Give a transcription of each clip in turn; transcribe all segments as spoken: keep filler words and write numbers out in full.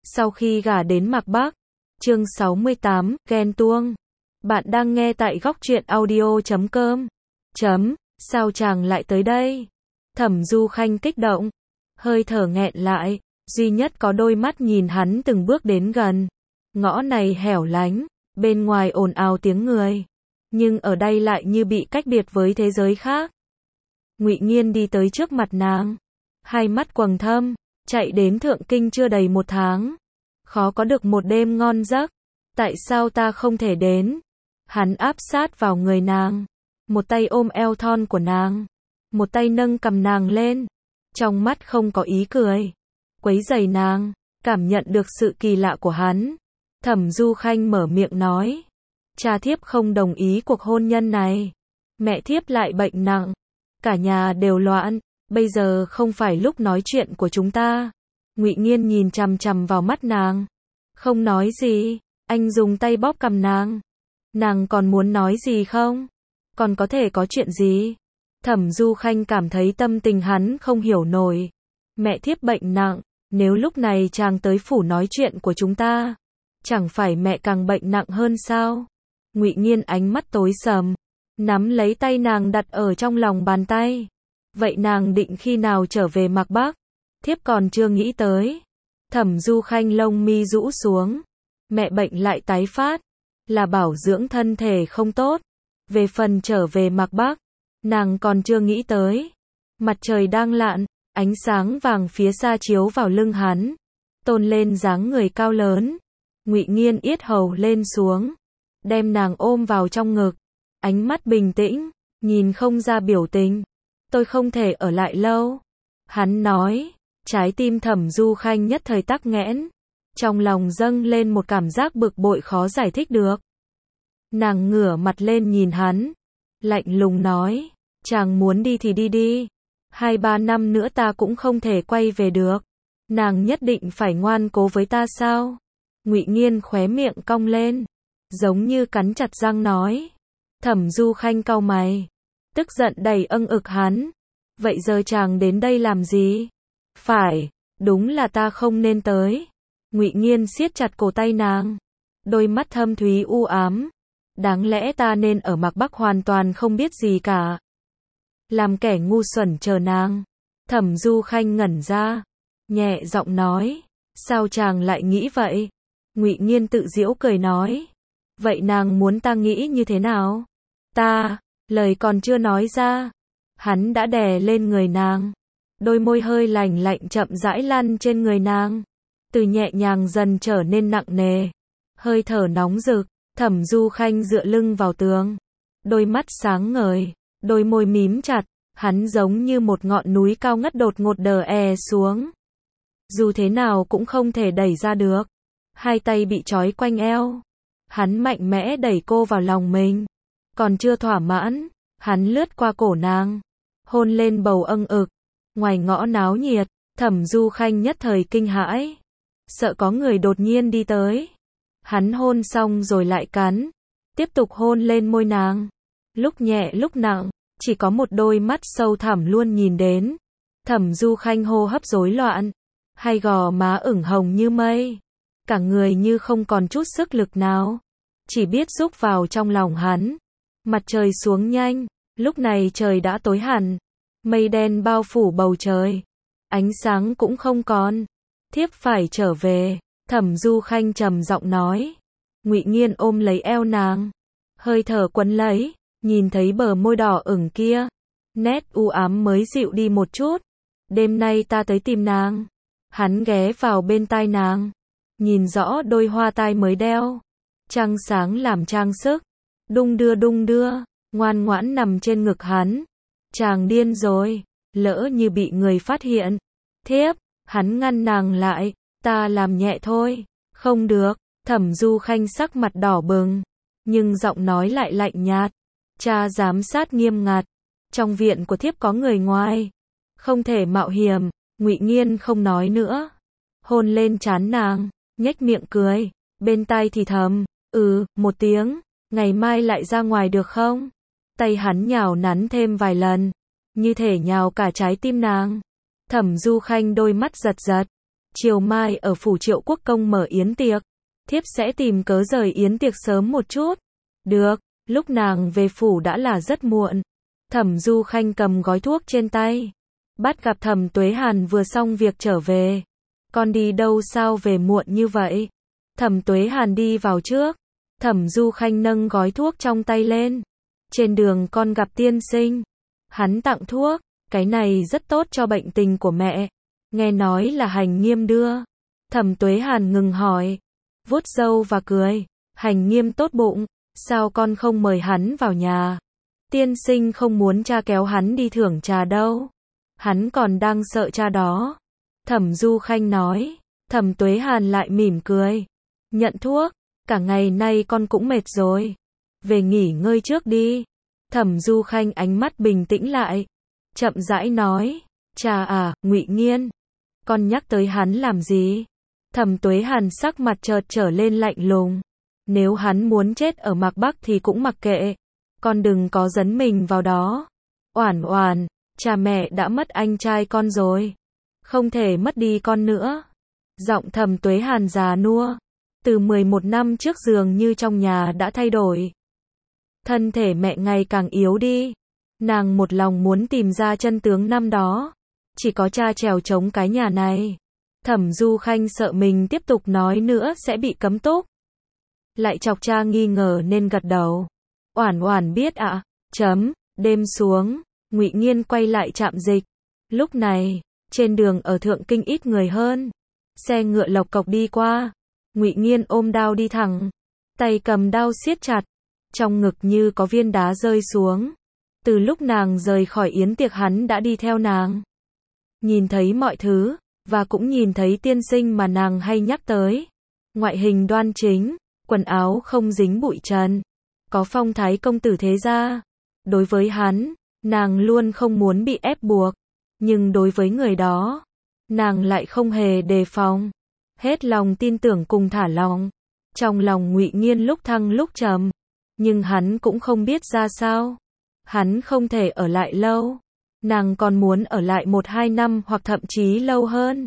Sau khi gả đến Mạc Bắc. Chương sáu mươi tám, ghen tuông. Bạn đang nghe tại góc truyện audio chấm com. Chấm, sao chàng lại tới đây? Thẩm Du Khanh kích động, hơi thở nghẹn lại, duy nhất có đôi mắt nhìn hắn từng bước đến gần. Ngõ này hẻo lánh, bên ngoài ồn ào tiếng người, nhưng ở đây lại như bị cách biệt với thế giới khác. Ngụy Nghiên đi tới trước mặt nàng, hai mắt quầng thâm, chạy đến Thượng Kinh chưa đầy một tháng, khó có được một đêm ngon giấc. Tại sao ta không thể đến? Hắn áp sát vào người nàng, một tay ôm eo thon của nàng, một tay nâng cằm nàng lên, trong mắt không có ý cười, quấy rầy nàng, cảm nhận được sự kỳ lạ của hắn. Thẩm Du Khanh mở miệng nói, cha thiếp không đồng ý cuộc hôn nhân này, mẹ thiếp lại bệnh nặng, cả nhà đều loạn, bây giờ không phải lúc nói chuyện của chúng ta. Ngụy Nghiên nhìn chằm chằm vào mắt nàng, không nói gì, anh dùng tay bóp cằm nàng. Nàng còn muốn nói gì không? Còn có thể có chuyện gì? Thẩm Du Khanh cảm thấy tâm tình hắn không hiểu nổi. Mẹ thiếp bệnh nặng, nếu lúc này chàng tới phủ nói chuyện của chúng ta, chẳng phải mẹ càng bệnh nặng hơn sao? Ngụy Nghiên ánh mắt tối sầm, nắm lấy tay nàng đặt ở trong lòng bàn tay. Vậy nàng định khi nào trở về Mạc Bắc? Thiếp còn chưa nghĩ tới. Thẩm Du Khanh lông mi rũ xuống. Mẹ bệnh lại tái phát, là bảo dưỡng thân thể không tốt. Về phần trở về Mạc Bắc, nàng còn chưa nghĩ tới. Mặt trời đang lặn, ánh sáng vàng phía xa chiếu vào lưng hắn, tôn lên dáng người cao lớn. Ngụy Nghiên yết hầu lên xuống, đem nàng ôm vào trong ngực, ánh mắt bình tĩnh, nhìn không ra biểu tình. Tôi không thể ở lại lâu. Hắn nói, trái tim Thẩm Du Khanh nhất thời tắc nghẽn, trong lòng dâng lên một cảm giác bực bội khó giải thích được. Nàng ngửa mặt lên nhìn hắn, lạnh lùng nói, chàng muốn đi thì đi đi, hai ba năm nữa ta cũng không thể quay về được. Nàng nhất định phải ngoan cố với ta sao? Ngụy Nghiên khóe miệng cong lên, giống như cắn chặt răng nói. Thẩm Du Khanh cau mày, tức giận đầy âng ực hắn. Vậy giờ chàng đến đây làm gì? Phải, đúng là ta không nên tới. Ngụy Nghiên siết chặt cổ tay nàng, đôi mắt thâm thúy u ám. Đáng lẽ ta nên ở Mạc Bắc hoàn toàn không biết gì cả, làm kẻ ngu xuẩn chờ nàng. Thẩm Du Khanh ngẩn ra, nhẹ giọng nói, sao chàng lại nghĩ vậy? Ngụy Nghiên tự giễu cười nói, vậy nàng muốn ta nghĩ như thế nào? Ta, lời còn chưa nói ra, hắn đã đè lên người nàng, đôi môi hơi lạnh lạnh chậm rãi lăn trên người nàng, từ nhẹ nhàng dần trở nên nặng nề, hơi thở nóng rực. Thẩm Du Khanh dựa lưng vào tường, đôi mắt sáng ngời, đôi môi mím chặt, hắn giống như một ngọn núi cao ngất đột ngột đờ è xuống. Dù thế nào cũng không thể đẩy ra được, hai tay bị trói quanh eo. Hắn mạnh mẽ đẩy cô vào lòng mình, còn chưa thỏa mãn, hắn lướt qua cổ nàng, hôn lên bầu âng ực. Ngoài ngõ náo nhiệt, Thẩm Du Khanh nhất thời kinh hãi, sợ có người đột nhiên đi tới. Hắn hôn xong rồi lại cắn, tiếp tục hôn lên môi nàng, lúc nhẹ lúc nặng, chỉ có một đôi mắt sâu thẳm luôn nhìn đến. Thẩm Du Khanh hô hấp rối loạn, hai gò má ửng hồng như mây, cả người như không còn chút sức lực nào, chỉ biết rúc vào trong lòng hắn. Mặt trời xuống nhanh, lúc này trời đã tối hẳn, mây đen bao phủ bầu trời, ánh sáng cũng không còn. Thiếp phải trở về. Thẩm Du Khanh trầm giọng nói. Ngụy Nghiên ôm lấy eo nàng, hơi thở quấn lấy, nhìn thấy bờ môi đỏ ửng kia, nét u ám mới dịu đi một chút. Đêm nay ta tới tìm nàng. Hắn ghé vào bên tai nàng, nhìn rõ đôi hoa tai mới đeo, trăng sáng làm trang sức, đung đưa đung đưa, ngoan ngoãn nằm trên ngực hắn. Chàng điên rồi, lỡ như bị người phát hiện. Thiếp, hắn ngăn nàng lại. Ta làm nhẹ thôi. Không được. Thẩm Du Khanh sắc mặt đỏ bừng, nhưng giọng nói lại lạnh nhạt. Cha giám sát nghiêm ngặt, trong viện của thiếp có người ngoài, không thể mạo hiểm. Ngụy Nghiên không nói nữa, hôn lên trán nàng, nhếch miệng cười, bên tai thì thầm, ừ, một tiếng, ngày mai lại ra ngoài được không? Tay hắn nhào nắn thêm vài lần, như thể nhào cả trái tim nàng. Thẩm Du Khanh đôi mắt giật giật, Chiều mai ở phủ Triệu Quốc công mở yến tiệc, thiếp sẽ tìm cớ rời yến tiệc sớm một chút. Được, lúc nàng về phủ đã là rất muộn. Thẩm Du Khanh cầm gói thuốc trên tay, bắt gặp Thẩm Tuế Hàn vừa xong việc trở về. Con đi đâu sao về muộn như vậy? Thẩm Tuế Hàn đi vào trước. Thẩm Du Khanh nâng gói thuốc trong tay lên. Trên đường con gặp tiên sinh. Hắn tặng thuốc, cái này rất tốt cho bệnh tình của mẹ. Nghe nói là Hành Nghiêm đưa. Thẩm Tuế Hàn ngừng hỏi, vuốt râu và cười. Hành Nghiêm tốt bụng, sao con không mời hắn vào nhà? Tiên sinh không muốn cha kéo hắn đi thưởng trà đâu. Hắn còn đang sợ cha đó. Thẩm Du Khanh nói. Thẩm Tuế Hàn lại mỉm cười. Nhận thuốc, cả ngày nay con cũng mệt rồi. Về nghỉ ngơi trước đi. Thẩm Du Khanh ánh mắt bình tĩnh lại. Chậm rãi nói. Cha à, Ngụy Nghiên. Con nhắc tới hắn làm gì? Thẩm Tuế Hàn sắc mặt chợt trở lên lạnh lùng. Nếu hắn muốn chết ở Mạc Bắc thì cũng mặc kệ. Con đừng có dấn mình vào đó. Oản Oản, cha mẹ đã mất anh trai con rồi. Không thể mất đi con nữa. Giọng Thẩm Tuế Hàn già nua. Từ mười một năm trước dường như trong nhà đã thay đổi. Thân thể mẹ ngày càng yếu đi. Nàng một lòng muốn tìm ra chân tướng năm đó. Chỉ có cha trèo chống cái nhà này. Thẩm Du Khanh sợ mình tiếp tục nói nữa sẽ bị cấm túc. Lại chọc cha nghi ngờ nên gật đầu. Oản Oản biết ạ. À? Chấm, đêm xuống, Ngụy Nghiên quay lại trạm dịch. Lúc này, trên đường ở Thượng Kinh ít người hơn. Xe ngựa lộc cộc đi qua. Ngụy Nghiên ôm đao đi thẳng. Tay cầm đao siết chặt. Trong ngực như có viên đá rơi xuống. Từ lúc nàng rời khỏi yến tiệc hắn đã đi theo nàng. Nhìn thấy mọi thứ, và cũng nhìn thấy tiên sinh mà nàng hay nhắc tới. Ngoại hình đoan chính, quần áo không dính bụi trần. Có phong thái công tử thế gia. Đối với hắn, nàng luôn không muốn bị ép buộc. Nhưng đối với người đó, nàng lại không hề đề phòng. Hết lòng tin tưởng cùng thả lòng. Trong lòng Ngụy Nghiên lúc thăng lúc trầm. Nhưng hắn cũng không biết ra sao. Hắn không thể ở lại lâu. Nàng còn muốn ở lại một hai năm hoặc thậm chí lâu hơn.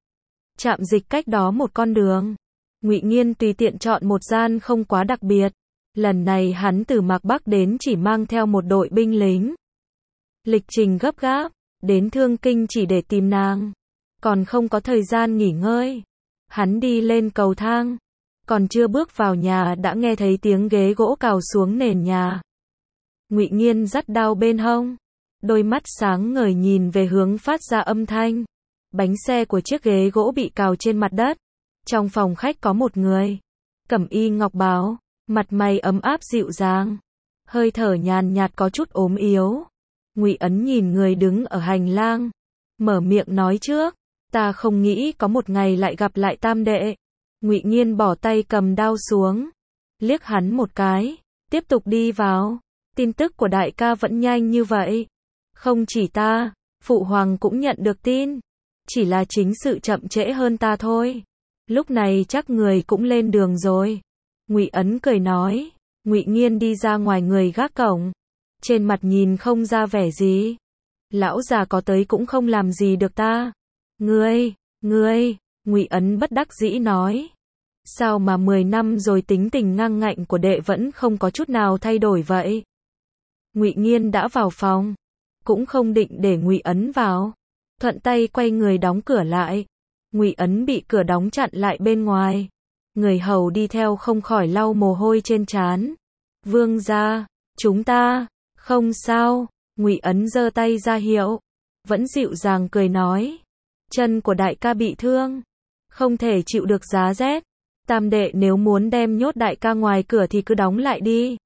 Trạm dịch cách đó một con đường. Ngụy Nghiên tùy tiện chọn một gian không quá đặc biệt. Lần này hắn từ Mạc Bắc đến chỉ mang theo một đội binh lính. Lịch trình gấp gáp, đến Thương Kinh chỉ để tìm nàng. Còn không có thời gian nghỉ ngơi. Hắn đi lên cầu thang. Còn chưa bước vào nhà đã nghe thấy tiếng ghế gỗ cào xuống nền nhà. Ngụy Nghiên dắt đao bên hông. Đôi mắt sáng ngời nhìn về hướng phát ra âm thanh. Bánh xe của chiếc ghế gỗ bị cào trên mặt đất. Trong phòng khách có một người. Cẩm y ngọc bào, mặt mày ấm áp dịu dàng. Hơi thở nhàn nhạt có chút ốm yếu. Ngụy Ấn nhìn người đứng ở hành lang. Mở miệng nói trước. Ta không nghĩ có một ngày lại gặp lại tam đệ. Ngụy Nghiên bỏ tay cầm đao xuống. Liếc hắn một cái. Tiếp tục đi vào. Tin tức của đại ca vẫn nhanh như vậy. Không chỉ ta, phụ hoàng cũng nhận được tin. Chỉ là chính sự chậm trễ hơn ta thôi. Lúc này chắc người cũng lên đường rồi. Ngụy Ấn cười nói. Ngụy Nghiên đi ra ngoài người gác cổng. Trên mặt nhìn không ra vẻ gì. Lão già có tới cũng không làm gì được ta. Ngươi, ngươi, Ngụy Ấn bất đắc dĩ nói. Sao mà mười năm rồi tính tình ngang ngạnh của đệ vẫn không có chút nào thay đổi vậy? Ngụy Nghiên đã vào phòng. Cũng không định để Ngụy Ấn vào. Thuận tay quay người đóng cửa lại. Ngụy Ấn bị cửa đóng chặn lại bên ngoài. Người hầu đi theo không khỏi lau mồ hôi trên trán. Vương gia, chúng ta, không sao. Ngụy Ấn giơ tay ra hiệu. Vẫn dịu dàng cười nói. Chân của đại ca bị thương. Không thể chịu được giá rét. Tam đệ nếu muốn đem nhốt đại ca ngoài cửa thì cứ đóng lại đi.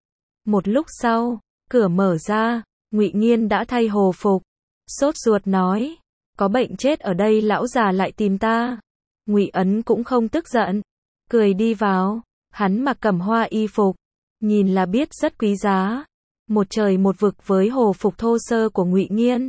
Một lúc sau, cửa mở ra. Ngụy Nghiên đã thay hồ phục. Sốt ruột nói. Có bệnh chết ở đây lão già lại tìm ta. Ngụy Ấn cũng không tức giận. Cười đi vào. Hắn mặc cẩm hoa y phục. Nhìn là biết rất quý giá. Một trời một vực với hồ phục thô sơ của Ngụy Nghiên.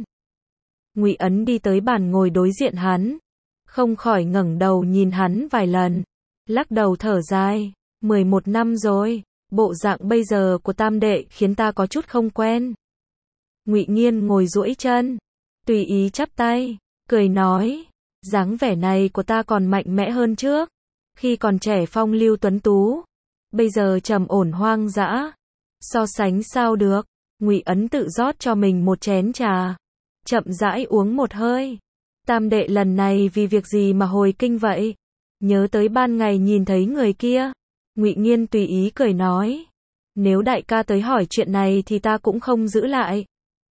Ngụy Ấn đi tới bàn ngồi đối diện hắn. Không khỏi ngẩng đầu nhìn hắn vài lần. Lắc đầu thở dài. mười một năm rồi. Bộ dạng bây giờ của tam đệ khiến ta có chút không quen. Ngụy Nghiên ngồi duỗi chân. Tùy ý chắp tay. Cười nói. Dáng vẻ này của ta còn mạnh mẽ hơn trước, khi còn trẻ phong lưu tuấn tú, bây giờ trầm ổn hoang dã. So sánh sao được? Ngụy Ấn tự rót cho mình một chén trà, chậm rãi uống một hơi. Tam đệ lần này vì việc gì mà hồi kinh vậy? Nhớ tới ban ngày nhìn thấy người kia. Ngụy Nghiên tùy ý cười nói, nếu đại ca tới hỏi chuyện này thì ta cũng không giữ lại.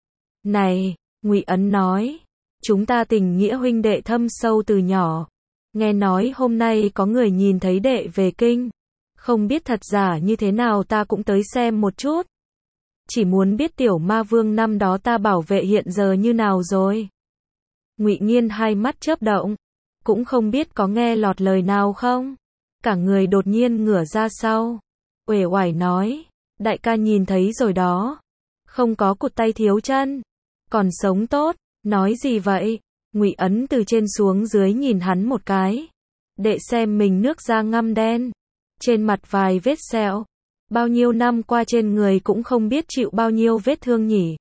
Này, Ngụy Ấn nói, chúng ta tình nghĩa huynh đệ thâm sâu từ nhỏ. Nghe nói hôm nay có người nhìn thấy đệ về kinh, không biết thật giả như thế nào, ta cũng tới xem một chút. Chỉ muốn biết tiểu ma vương năm đó ta bảo vệ hiện giờ như nào rồi. Ngụy Nghiên hai mắt chớp động, cũng không biết có nghe lọt lời nào không. Cả người đột nhiên ngửa ra sau, uể oải nói, đại ca nhìn thấy rồi đó, không có cụt tay thiếu chân, còn sống tốt. Nói gì vậy? Ngụy Ấn từ trên xuống dưới nhìn hắn một cái. Đệ xem mình nước da ngăm đen, trên mặt vài vết sẹo, bao nhiêu năm qua trên người cũng không biết chịu bao nhiêu vết thương nhỉ.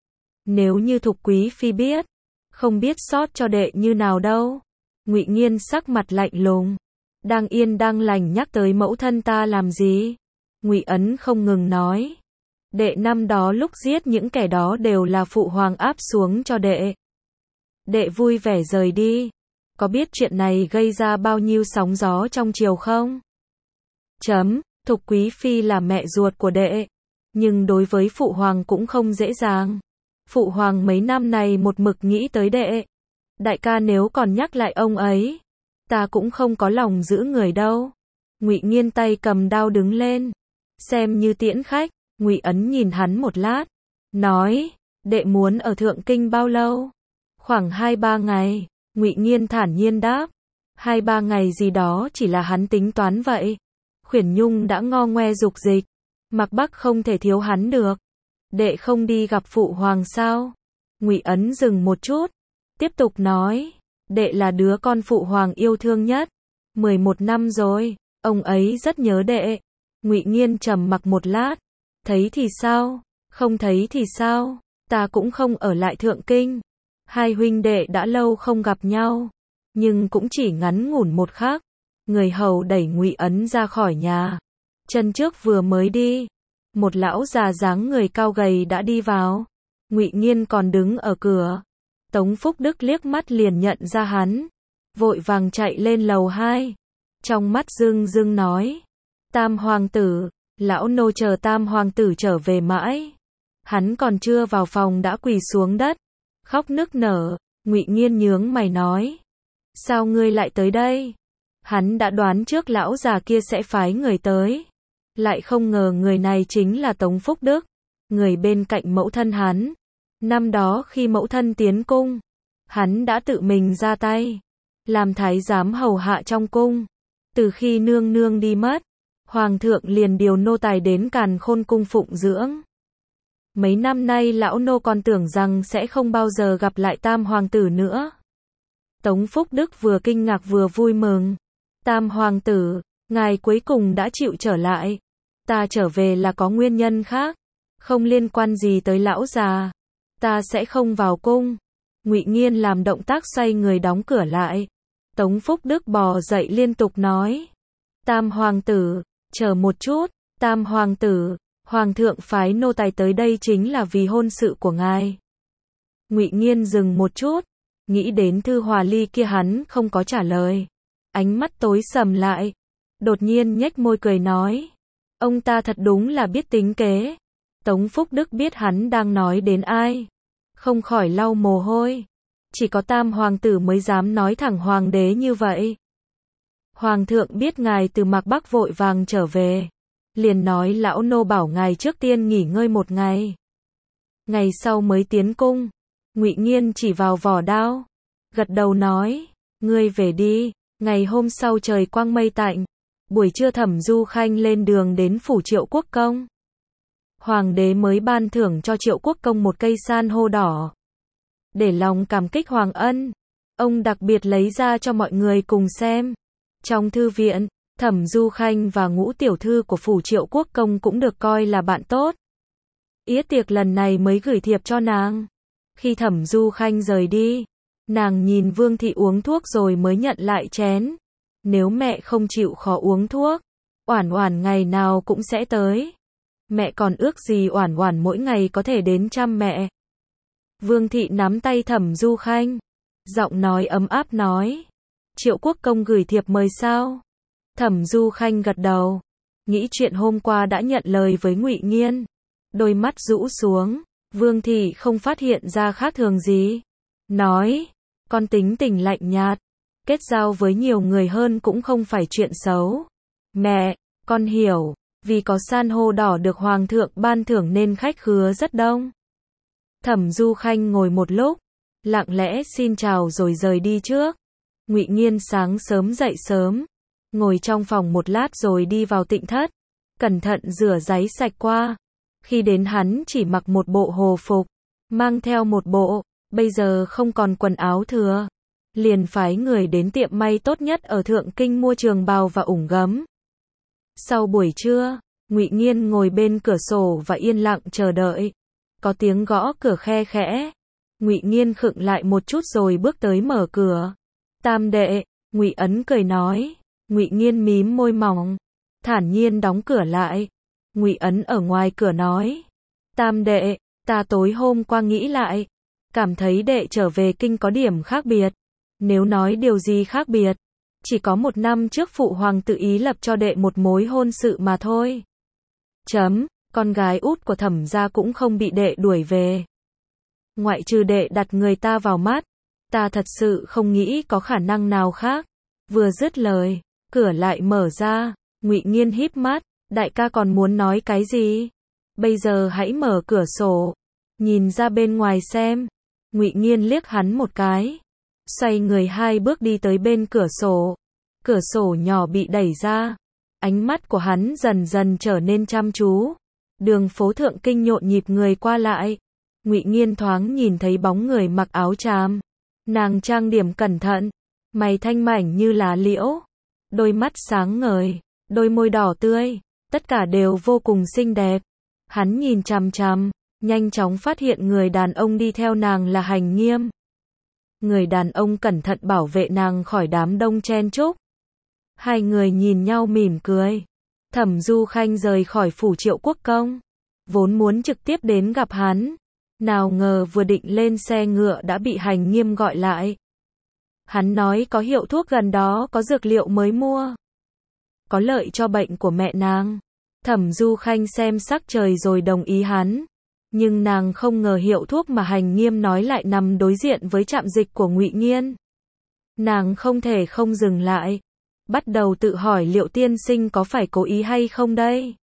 Nếu như Thục quý phi biết, không biết xót cho đệ như nào đâu. Ngụy Nghiên sắc mặt lạnh lùng, đang yên đang lành nhắc tới mẫu thân ta làm gì? Ngụy Ấn không ngừng nói, đệ năm đó lúc giết những kẻ đó đều là phụ hoàng áp xuống cho đệ. Đệ vui vẻ rời đi, có biết chuyện này gây ra bao nhiêu sóng gió trong triều không? Chấm, Thục quý phi là mẹ ruột của đệ, nhưng đối với phụ hoàng cũng không dễ dàng. Phụ hoàng mấy năm này một mực nghĩ tới đệ. Đại ca nếu còn nhắc lại ông ấy, ta cũng không có lòng giữ người đâu. Ngụy Nghiên tay cầm đao đứng lên, xem như tiễn khách. Ngụy Ấn nhìn hắn một lát, nói, đệ muốn ở Thượng Kinh bao lâu? Khoảng hai ba ngày. Ngụy Nghiên thản nhiên đáp, hai ba ngày gì đó chỉ là hắn tính toán vậy. Khuyển Nhung đã ngo ngoe dục dịch, Mạc Bắc không thể thiếu hắn được. Đệ không đi gặp phụ hoàng sao? Ngụy Ấn dừng một chút, tiếp tục nói, đệ là đứa con phụ hoàng yêu thương nhất. mười một năm rồi, ông ấy rất nhớ đệ. Ngụy Nghiên trầm mặc một lát, thấy thì sao, không thấy thì sao, ta cũng không ở lại Thượng Kinh. Hai huynh đệ đã lâu không gặp nhau, nhưng cũng chỉ ngắn ngủn một khắc. Người hầu đẩy Ngụy Ấn ra khỏi nhà, chân trước vừa mới đi, một lão già dáng người cao gầy đã đi vào. Ngụy Nghiên còn đứng ở cửa. Tống Phúc Đức liếc mắt liền nhận ra hắn, vội vàng chạy lên lầu hai, trong mắt rưng rưng nói, Tam hoàng tử. Lão nô chờ Tam hoàng tử trở về mãi, hắn còn chưa vào phòng đã quỳ xuống đất, khóc nức nở. Ngụy Nghiên nhướng mày nói, sao ngươi lại tới đây? Hắn đã đoán trước lão già kia sẽ phái người tới, lại không ngờ người này chính là Tống Phúc Đức, người bên cạnh mẫu thân hắn. Năm đó khi mẫu thân tiến cung, hắn đã tự mình ra tay, làm thái giám hầu hạ trong cung. Từ khi nương nương đi mất, hoàng thượng liền điều nô tài đến Càn Khôn cung phụng dưỡng. Mấy năm nay lão nô còn tưởng rằng sẽ không bao giờ gặp lại Tam hoàng tử nữa. Tống Phúc Đức vừa kinh ngạc vừa vui mừng. Tam hoàng tử, ngài cuối cùng đã chịu trở lại. Ta trở về là có nguyên nhân khác, không liên quan gì tới lão già. Ta sẽ không vào cung. Ngụy Nghiên làm động tác xoay người đóng cửa lại. Tống Phúc Đức bò dậy liên tục nói, Tam hoàng tử, chờ một chút. Tam hoàng tử, hoàng thượng phái nô tài tới đây chính là vì hôn sự của ngài. Ngụy Nghiên dừng một chút, nghĩ đến thư hòa ly kia hắn không có trả lời, ánh mắt tối sầm lại, đột nhiên nhếch môi cười nói, ông ta thật đúng là biết tính kế. Tống Phúc Đức biết hắn đang nói đến ai, không khỏi lau mồ hôi. Chỉ có Tam hoàng tử mới dám nói thẳng hoàng đế như vậy. Hoàng thượng biết ngài từ Mạc Bắc vội vàng trở về, liền nói lão nô bảo ngài trước tiên nghỉ ngơi một ngày, ngày sau mới tiến cung. Ngụy Nghiên chỉ vào vỏ đao, gật đầu nói, ngươi về đi. Ngày hôm sau trời quang mây tạnh, buổi trưa Thẩm Du Khanh lên đường đến phủ Triệu Quốc công. Hoàng đế mới ban thưởng cho Triệu Quốc công một cây san hô đỏ. Để lòng cảm kích hoàng ân, ông đặc biệt lấy ra cho mọi người cùng xem. Trong thư viện, Thẩm Du Khanh và ngũ tiểu thư của phủ Triệu Quốc công cũng được coi là bạn tốt. Yết tiệc lần này mới gửi thiệp cho nàng. Khi Thẩm Du Khanh rời đi, Nàng nhìn Vương thị uống thuốc rồi mới nhận lại chén. Nếu mẹ không chịu khó uống thuốc, Oản Oản ngày nào cũng sẽ tới. Mẹ còn ước gì Oản Oản mỗi ngày có thể đến chăm mẹ. Vương thị nắm tay Thẩm Du Khanh, giọng nói ấm áp nói. Triệu Quốc công gửi thiệp mời sao? Thẩm Du Khanh gật đầu, nghĩ chuyện hôm qua đã nhận lời với Ngụy Nghiên. Đôi mắt rũ xuống, Vương thị không phát hiện ra khác thường gì. Nói, con tính tình lạnh nhạt, kết giao với nhiều người hơn cũng không phải chuyện xấu. Mẹ, con hiểu, vì có san hô đỏ được Hoàng thượng ban thưởng nên khách khứa rất đông. Thẩm Du Khanh ngồi một lúc, lặng lẽ xin chào rồi rời đi trước. Ngụy Nghiên sáng sớm dậy sớm, ngồi trong phòng một lát rồi đi vào tịnh thất, cẩn thận rửa ráy sạch qua. Khi đến hắn chỉ mặc một bộ hồ phục, mang theo một bộ, bây giờ không còn quần áo thừa. Liền phái người đến tiệm may tốt nhất ở Thượng Kinh mua trường bào và ủng gấm. Sau buổi trưa, Ngụy Nghiên ngồi bên cửa sổ và yên lặng chờ đợi. Có tiếng gõ cửa khe khẽ. Ngụy Nghiên khựng lại một chút rồi bước tới mở cửa. Tam đệ, Ngụy Ấn cười nói. Ngụy Nghiên mím môi mỏng, thản nhiên đóng cửa lại. Ngụy Ấn ở ngoài cửa nói. Tam đệ, ta tối hôm qua nghĩ lại, cảm thấy đệ trở về kinh có điểm khác biệt. Nếu nói điều gì khác biệt, chỉ có một năm trước phụ hoàng tự ý lập cho đệ một mối hôn sự mà thôi. Chấm, con gái út của Thẩm gia cũng không bị đệ đuổi về. Ngoại trừ đệ đặt người ta vào mắt, ta thật sự không nghĩ có khả năng nào khác. Vừa dứt lời, cửa lại mở ra. Ngụy Nghiên híp mắt, đại ca còn muốn nói cái gì? Bây giờ hãy mở cửa sổ, nhìn ra bên ngoài xem. Ngụy Nghiên liếc hắn một cái, xoay người hai bước đi tới bên cửa sổ. Cửa sổ nhỏ bị đẩy ra, ánh mắt của hắn dần dần trở nên chăm chú. Đường phố Thượng Kinh nhộn nhịp người qua lại. Ngụy Nghiên thoáng nhìn thấy bóng người mặc áo tràm. Nàng trang điểm cẩn thận, mày thanh mảnh như lá liễu, đôi mắt sáng ngời, đôi môi đỏ tươi, tất cả đều vô cùng xinh đẹp. Hắn nhìn chằm chằm, nhanh chóng phát hiện người đàn ông đi theo nàng là Hành Nghiêm. Người đàn ông cẩn thận bảo vệ nàng khỏi đám đông chen chúc. Hai người nhìn nhau mỉm cười. Thẩm Du Khanh rời khỏi phủ Triệu Quốc công, vốn muốn trực tiếp đến gặp hắn. Nào ngờ vừa định lên xe ngựa đã bị Hành Nghiêm gọi lại. Hắn nói có hiệu thuốc gần đó có dược liệu mới mua, có lợi cho bệnh của mẹ nàng. Thẩm Du Khanh xem sắc trời rồi đồng ý hắn. Nhưng nàng không ngờ hiệu thuốc mà Hành Nghiêm nói lại nằm đối diện với trạm dịch của Ngụy Nghiên. Nàng không thể không dừng lại, bắt đầu tự hỏi liệu tiên sinh có phải cố ý hay không đây.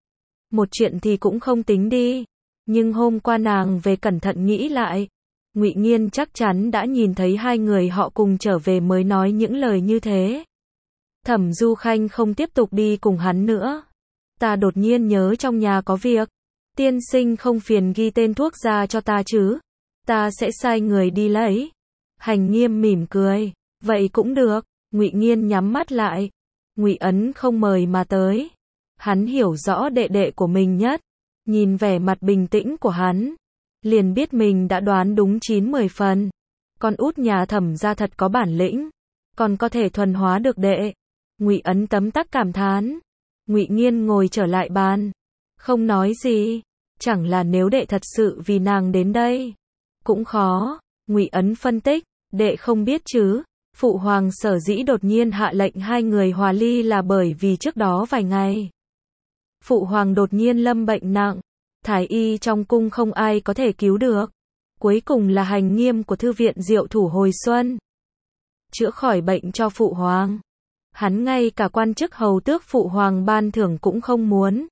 Một chuyện thì cũng không tính đi, nhưng hôm qua nàng về cẩn thận nghĩ lại, Ngụy Nghiên chắc chắn đã nhìn thấy hai người họ cùng trở về mới nói những lời như thế. Thẩm Du Khanh không tiếp tục đi cùng hắn nữa. Ta đột nhiên nhớ trong nhà có việc, tiên sinh không phiền ghi tên thuốc ra cho ta chứ? Ta sẽ sai người đi lấy. Hành Nghiêm mỉm cười, vậy cũng được. Ngụy Nghiên nhắm mắt lại. Ngụy Ấn không mời mà tới. Hắn hiểu rõ đệ đệ của mình nhất, nhìn vẻ mặt bình tĩnh của hắn, liền biết mình đã đoán đúng chín mười phần. Con út nhà Thẩm gia thật có bản lĩnh, còn có thể thuần hóa được đệ. Ngụy Ấn tấm tắc cảm thán. Ngụy Nghiên ngồi trở lại bàn, không nói gì. Chẳng là nếu đệ thật sự vì nàng đến đây, cũng khó. Ngụy Ấn phân tích, đệ không biết chứ, phụ hoàng sở dĩ đột nhiên hạ lệnh hai người hòa ly là bởi vì trước đó vài ngày, phụ hoàng đột nhiên lâm bệnh nặng, thái y trong cung không ai có thể cứu được. Cuối cùng là Hành Nghiêm của thư viện Diệu Thủ hồi xuân, chữa khỏi bệnh cho phụ hoàng. Hắn ngay cả quan chức hầu tước phụ hoàng ban thưởng cũng không muốn.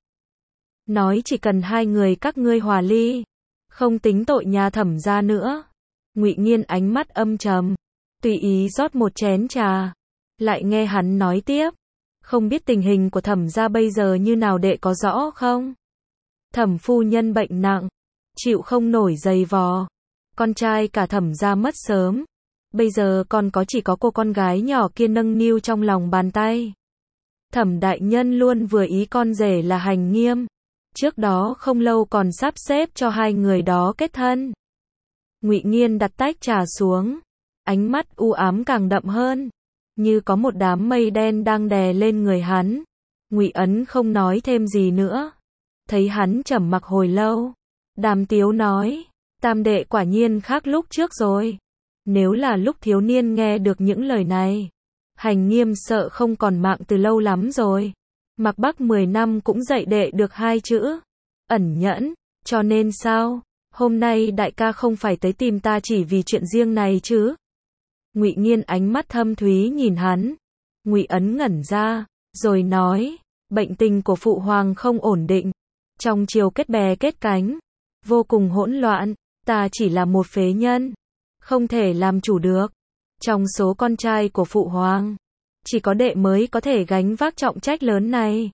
Nói chỉ cần hai người các ngươi hòa ly, không tính tội nhà Thẩm gia nữa. Ngụy Nghiên ánh mắt âm trầm, tùy ý rót một chén trà, lại nghe hắn nói tiếp. Không biết tình hình của Thẩm gia bây giờ như nào đệ có rõ không? Thẩm phu nhân bệnh nặng, chịu không nổi giày vò. Con trai cả Thẩm gia mất sớm. Bây giờ còn có chỉ có cô con gái nhỏ kia nâng niu trong lòng bàn tay. Thẩm đại nhân luôn vừa ý con rể là Hành Nghiêm. Trước đó không lâu còn sắp xếp cho hai người đó kết thân. Ngụy Nghiên đặt tách trà xuống, ánh mắt u ám càng đậm hơn, như có một đám mây đen đang đè lên người hắn. Ngụy Ấn không nói thêm gì nữa. Thấy hắn trầm mặc hồi lâu, Đàm Tiếu nói, tam đệ quả nhiên khác lúc trước rồi. Nếu là lúc thiếu niên nghe được những lời này, Hành Nghiêm sợ không còn mạng từ lâu lắm rồi. Mạc Bắc mười năm cũng dạy đệ được hai chữ, ẩn nhẫn, cho nên sao, hôm nay đại ca không phải tới tìm ta chỉ vì chuyện riêng này chứ? Ngụy Nghiên ánh mắt thâm thúy nhìn hắn. Ngụy Ấn ngẩn ra, rồi nói, bệnh tình của phụ hoàng không ổn định, trong triều kết bè kết cánh, vô cùng hỗn loạn, ta chỉ là một phế nhân, không thể làm chủ được. Trong số con trai của phụ hoàng, chỉ có đệ mới có thể gánh vác trọng trách lớn này.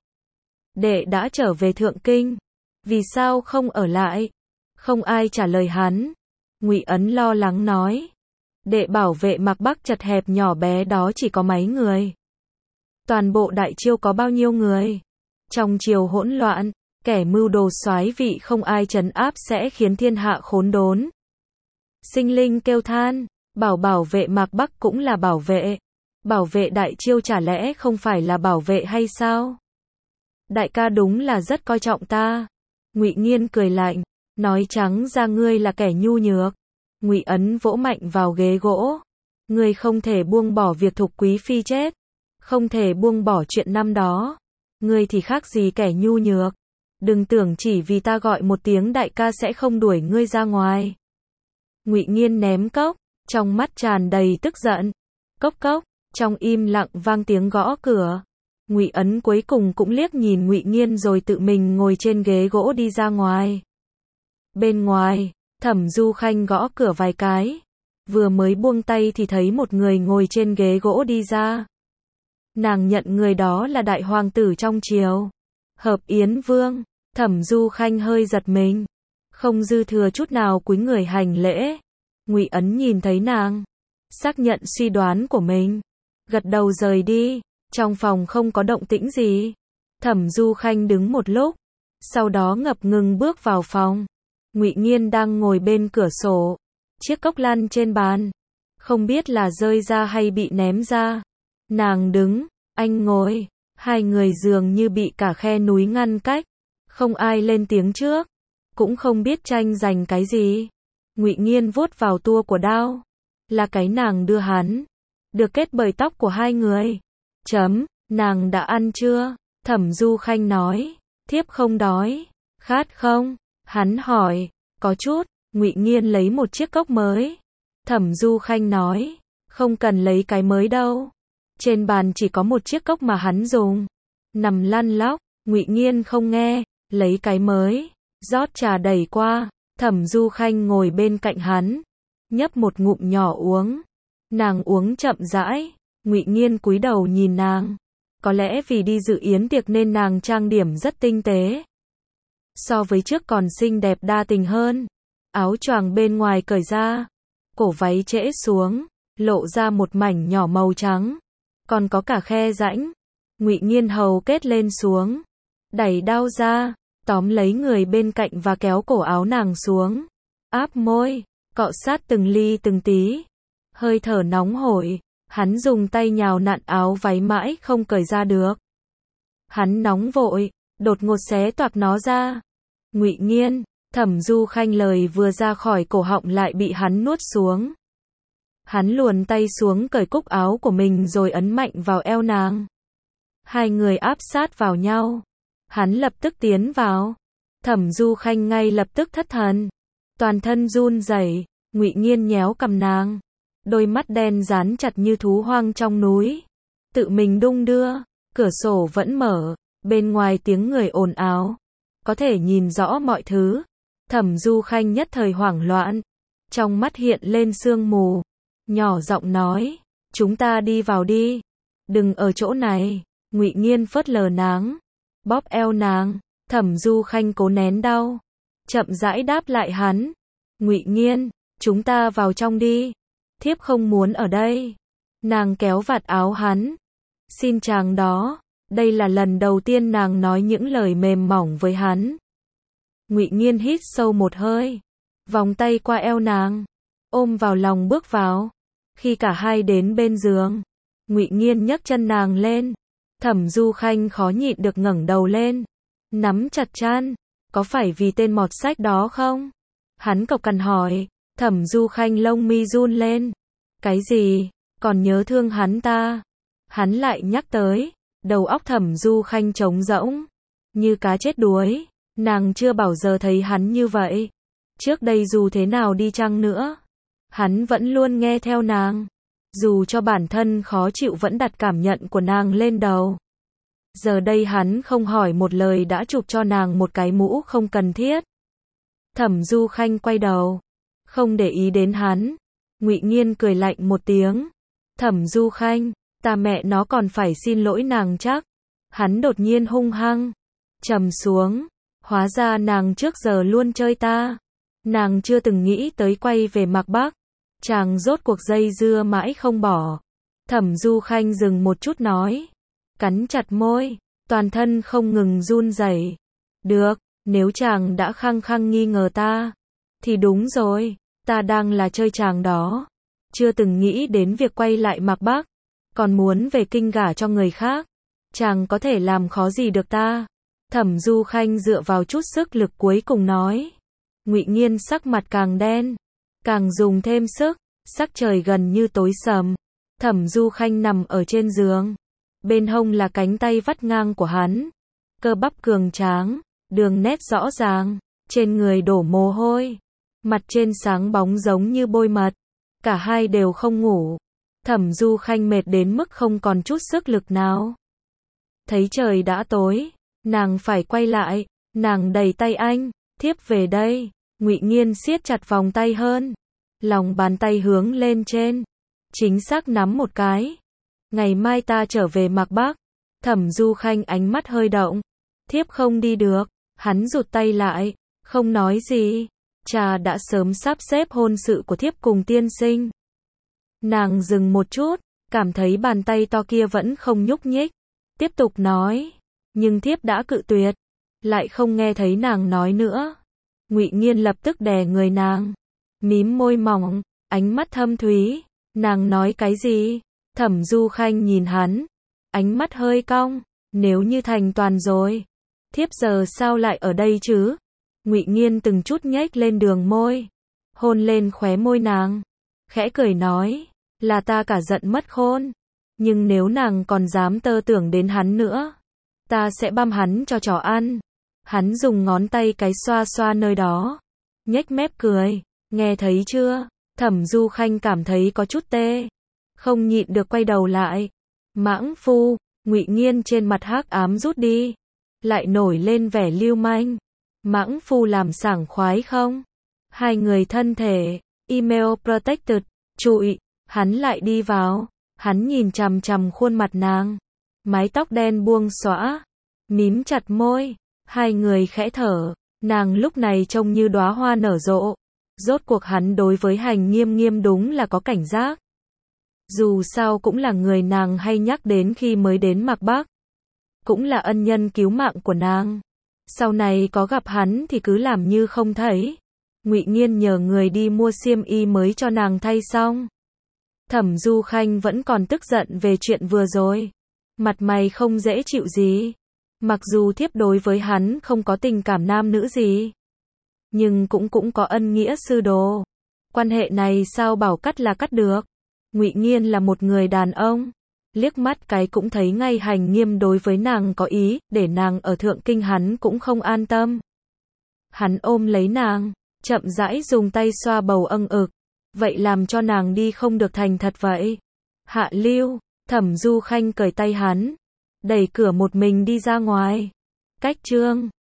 Đệ đã trở về Thượng Kinh, vì sao không ở lại? Không ai trả lời hắn. Ngụy Ấn lo lắng nói, đệ bảo vệ Mạc Bắc chật hẹp nhỏ bé đó chỉ có mấy người. Toàn bộ Đại Chiêu có bao nhiêu người? Trong triều hỗn loạn, kẻ mưu đồ soái vị không ai trấn áp sẽ khiến thiên hạ khốn đốn. Sinh linh kêu than, bảo bảo vệ Mạc Bắc cũng là bảo vệ. Bảo vệ Đại Chiêu chả lẽ không phải là bảo vệ hay sao? Đại ca đúng là rất coi trọng ta. Ngụy Nghiên cười lạnh, nói trắng ra ngươi là kẻ nhu nhược. Ngụy Ấn vỗ mạnh vào ghế gỗ. Ngươi không thể buông bỏ việc Thục Quý phi chết, không thể buông bỏ chuyện năm đó. Ngươi thì khác gì kẻ nhu nhược. Đừng tưởng chỉ vì ta gọi một tiếng đại ca sẽ không đuổi ngươi ra ngoài. Ngụy Nghiên ném cốc, trong mắt tràn đầy tức giận. Cốc cốc, trong im lặng vang tiếng gõ cửa. Ngụy Ấn cuối cùng cũng liếc nhìn Ngụy Nghiên rồi tự mình ngồi trên ghế gỗ đi ra ngoài. Bên ngoài, Thẩm Du Khanh gõ cửa vài cái. Vừa mới buông tay thì thấy một người ngồi trên ghế gỗ đi ra. Nàng nhận người đó là đại hoàng tử trong triều, Hợp Yến Vương. Thẩm Du Khanh hơi giật mình, không dư thừa chút nào cúi người hành lễ. Ngụy Ấn nhìn thấy nàng, xác nhận suy đoán của mình, gật đầu rời đi. Trong phòng không có động tĩnh gì. Thẩm Du Khanh đứng một lúc, sau đó ngập ngừng bước vào phòng. Ngụy Nghiên đang ngồi bên cửa sổ, chiếc cốc lăn trên bàn, không biết là rơi ra hay bị ném ra. Nàng đứng, anh ngồi, hai người dường như bị cả khe núi ngăn cách, không ai lên tiếng trước, cũng không biết tranh giành cái gì. Ngụy Nghiên vuốt vào tua của đao, là cái nàng đưa hắn, được kết bởi tóc của hai người. Chấm, nàng đã ăn chưa? Thẩm Du Khanh nói, thiếp không đói. Khát không? Hắn hỏi, có chút. Ngụy Nghiên lấy một chiếc cốc mới. Thẩm Du Khanh nói, không cần lấy cái mới đâu. Trên bàn chỉ có một chiếc cốc mà hắn dùng. Nằm lăn lóc, Ngụy Nghiên không nghe, lấy cái mới, rót trà đẩy qua. Thẩm Du Khanh ngồi bên cạnh hắn, nhấp một ngụm nhỏ uống. Nàng uống chậm rãi. Ngụy Nghiên cúi đầu nhìn nàng. Có lẽ vì đi dự yến tiệc nên nàng trang điểm rất tinh tế. So với trước còn xinh đẹp đa tình hơn. Áo choàng bên ngoài cởi ra, cổ váy trễ xuống, lộ ra một mảnh nhỏ màu trắng, còn có cả khe rãnh. Ngụy Nghiên hầu kết lên xuống, đẩy đao ra, tóm lấy người bên cạnh và kéo cổ áo nàng xuống, áp môi, cọ sát từng ly từng tí. Hơi thở nóng hổi, hắn dùng tay nhào nặn áo váy mãi không cởi ra được. Hắn nóng vội, đột ngột xé toạc nó ra. Ngụy Nghiên, Thẩm Du Khanh lời vừa ra khỏi cổ họng lại bị hắn nuốt xuống. Hắn luồn tay xuống cởi cúc áo của mình rồi ấn mạnh vào eo nàng. Hai người áp sát vào nhau. Hắn lập tức tiến vào. Thẩm Du Khanh ngay lập tức thất thần, toàn thân run rẩy. Ngụy Nghiên nhéo cằm nàng, đôi mắt đen dán chặt như thú hoang trong núi. Tự mình đung đưa, cửa sổ vẫn mở, bên ngoài tiếng người ồn ào, có thể nhìn rõ mọi thứ. Thẩm Du Khanh nhất thời hoảng loạn, trong mắt hiện lên sương mù, nhỏ giọng nói, chúng ta đi vào đi, đừng ở chỗ này. Ngụy Nghiên phớt lờ nàng, bóp eo nàng. Thẩm Du Khanh cố nén đau, chậm rãi đáp lại hắn, Ngụy Nghiên, chúng ta vào trong đi, thiếp không muốn ở đây. Nàng kéo vạt áo hắn, xin chàng đó. Đây là lần đầu tiên nàng nói những lời mềm mỏng với hắn. Ngụy Nghiên hít sâu một hơi, vòng tay qua eo nàng, ôm vào lòng bước vào. Khi cả hai đến bên giường, Ngụy Nghiên nhấc chân nàng lên. Thẩm Du Khanh khó nhịn được ngẩng đầu lên, nắm chặt chăn. Có phải vì tên mọt sách đó không? Hắn cộc cằn hỏi. Thẩm Du Khanh lông mi run lên. Cái gì? Còn nhớ thương hắn ta? Hắn lại nhắc tới. Đầu óc Thẩm Du Khanh trống rỗng, như cá chết đuối. Nàng chưa bao giờ thấy hắn như vậy. Trước đây dù thế nào đi chăng nữa, hắn vẫn luôn nghe theo nàng. Dù cho bản thân khó chịu vẫn đặt cảm nhận của nàng lên đầu. Giờ đây hắn không hỏi một lời đã chụp cho nàng một cái mũ không cần thiết. Thẩm Du Khanh quay đầu, không để ý đến hắn. Ngụy Nghiên cười lạnh một tiếng. Thẩm Du Khanh, ta mẹ nó còn phải xin lỗi nàng chắc. Hắn đột nhiên hung hăng trầm xuống. Hóa ra nàng trước giờ luôn chơi ta. Nàng chưa từng nghĩ tới quay về Mạc Bắc. Chàng rốt cuộc dây dưa mãi không bỏ. Thẩm Du Khanh dừng một chút nói, cắn chặt môi, toàn thân không ngừng run rẩy. Được, nếu chàng đã khăng khăng nghi ngờ ta, thì đúng rồi, ta đang là chơi chàng đó. Chưa từng nghĩ đến việc quay lại Mạc Bắc, còn muốn về kinh gả cho người khác. Chàng có thể làm khó gì được ta. Thẩm Du Khanh dựa vào chút sức lực cuối cùng nói. Ngụy Nghiên sắc mặt càng đen, càng dùng thêm sức. Sắc trời gần như tối sầm. Thẩm Du Khanh nằm ở trên giường, bên hông là cánh tay vắt ngang của hắn. Cơ bắp cường tráng, đường nét rõ ràng, trên người đổ mồ hôi, mặt trên sáng bóng giống như bôi mật. Cả hai đều không ngủ. Thẩm Du Khanh mệt đến mức không còn chút sức lực nào. Thấy trời đã tối, nàng phải quay lại. Nàng đẩy tay anh, thiếp về đây. Ngụy Nghiên siết chặt vòng tay hơn, lòng bàn tay hướng lên trên, chính xác nắm một cái. Ngày mai ta trở về Mạc Bắc. Thẩm Du Khanh ánh mắt hơi động. Thiếp không đi được. Hắn rụt tay lại, không nói gì. Cha đã sớm sắp xếp hôn sự của thiếp cùng tiên sinh. Nàng dừng một chút, cảm thấy bàn tay to kia vẫn không nhúc nhích. Tiếp tục nói, nhưng thiếp đã cự tuyệt. Lại không nghe thấy nàng nói nữa. Ngụy Nghiên lập tức đè người nàng, mím môi mỏng, ánh mắt thâm thúy. Nàng nói cái gì? Thẩm Du Khanh nhìn hắn, ánh mắt hơi cong. Nếu như thành toàn rồi, thiếp giờ sao lại ở đây chứ? Ngụy Nghiên từng chút nhếch lên đường môi, hôn lên khóe môi nàng, khẽ cười nói, là ta cả giận mất khôn. Nhưng nếu nàng còn dám tơ tưởng đến hắn nữa, ta sẽ băm hắn cho chó ăn. Hắn dùng ngón tay cái xoa xoa nơi đó, nhếch mép cười. Nghe thấy chưa? Thẩm Du Khanh cảm thấy có chút tê, không nhịn được quay đầu lại. Mãng phu. Ngụy Nghiên trên mặt hắc ám rút đi, lại nổi lên vẻ lưu manh. Mãng phu làm sảng khoái không? Hai người thân thể, email protected, trụi. Hắn lại đi vào, hắn nhìn chằm chằm khuôn mặt nàng, mái tóc đen buông xõa, mím chặt môi. Hai người khẽ thở, nàng lúc này trông như đóa hoa nở rộ. Rốt cuộc hắn đối với Hành Nghiêm Nghiêm đúng là có cảnh giác. Dù sao cũng là người nàng hay nhắc đến khi mới đến Mạc Bắc, cũng là ân nhân cứu mạng của nàng. Sau này có gặp hắn thì cứ làm như không thấy. Ngụy Nghiên nhờ người đi mua xiêm y mới cho nàng thay xong. Thẩm Du Khanh vẫn còn tức giận về chuyện vừa rồi, mặt mày không dễ chịu gì. Mặc dù thiếp đối với hắn không có tình cảm nam nữ gì, nhưng cũng cũng có ân nghĩa sư đồ. Quan hệ này sao bảo cắt là cắt được. Ngụy Nghiên là một người đàn ông, liếc mắt cái cũng thấy ngay Hành Nghiêm đối với nàng có ý, để nàng ở Thượng Kinh hắn cũng không an tâm. Hắn ôm lấy nàng, chậm rãi dùng tay xoa bầu âng ực. Vậy làm cho nàng đi không được thành thật vậy. Hạ lưu. Thẩm Du Khanh cởi tay hắn, đẩy cửa một mình đi ra ngoài. Cách chương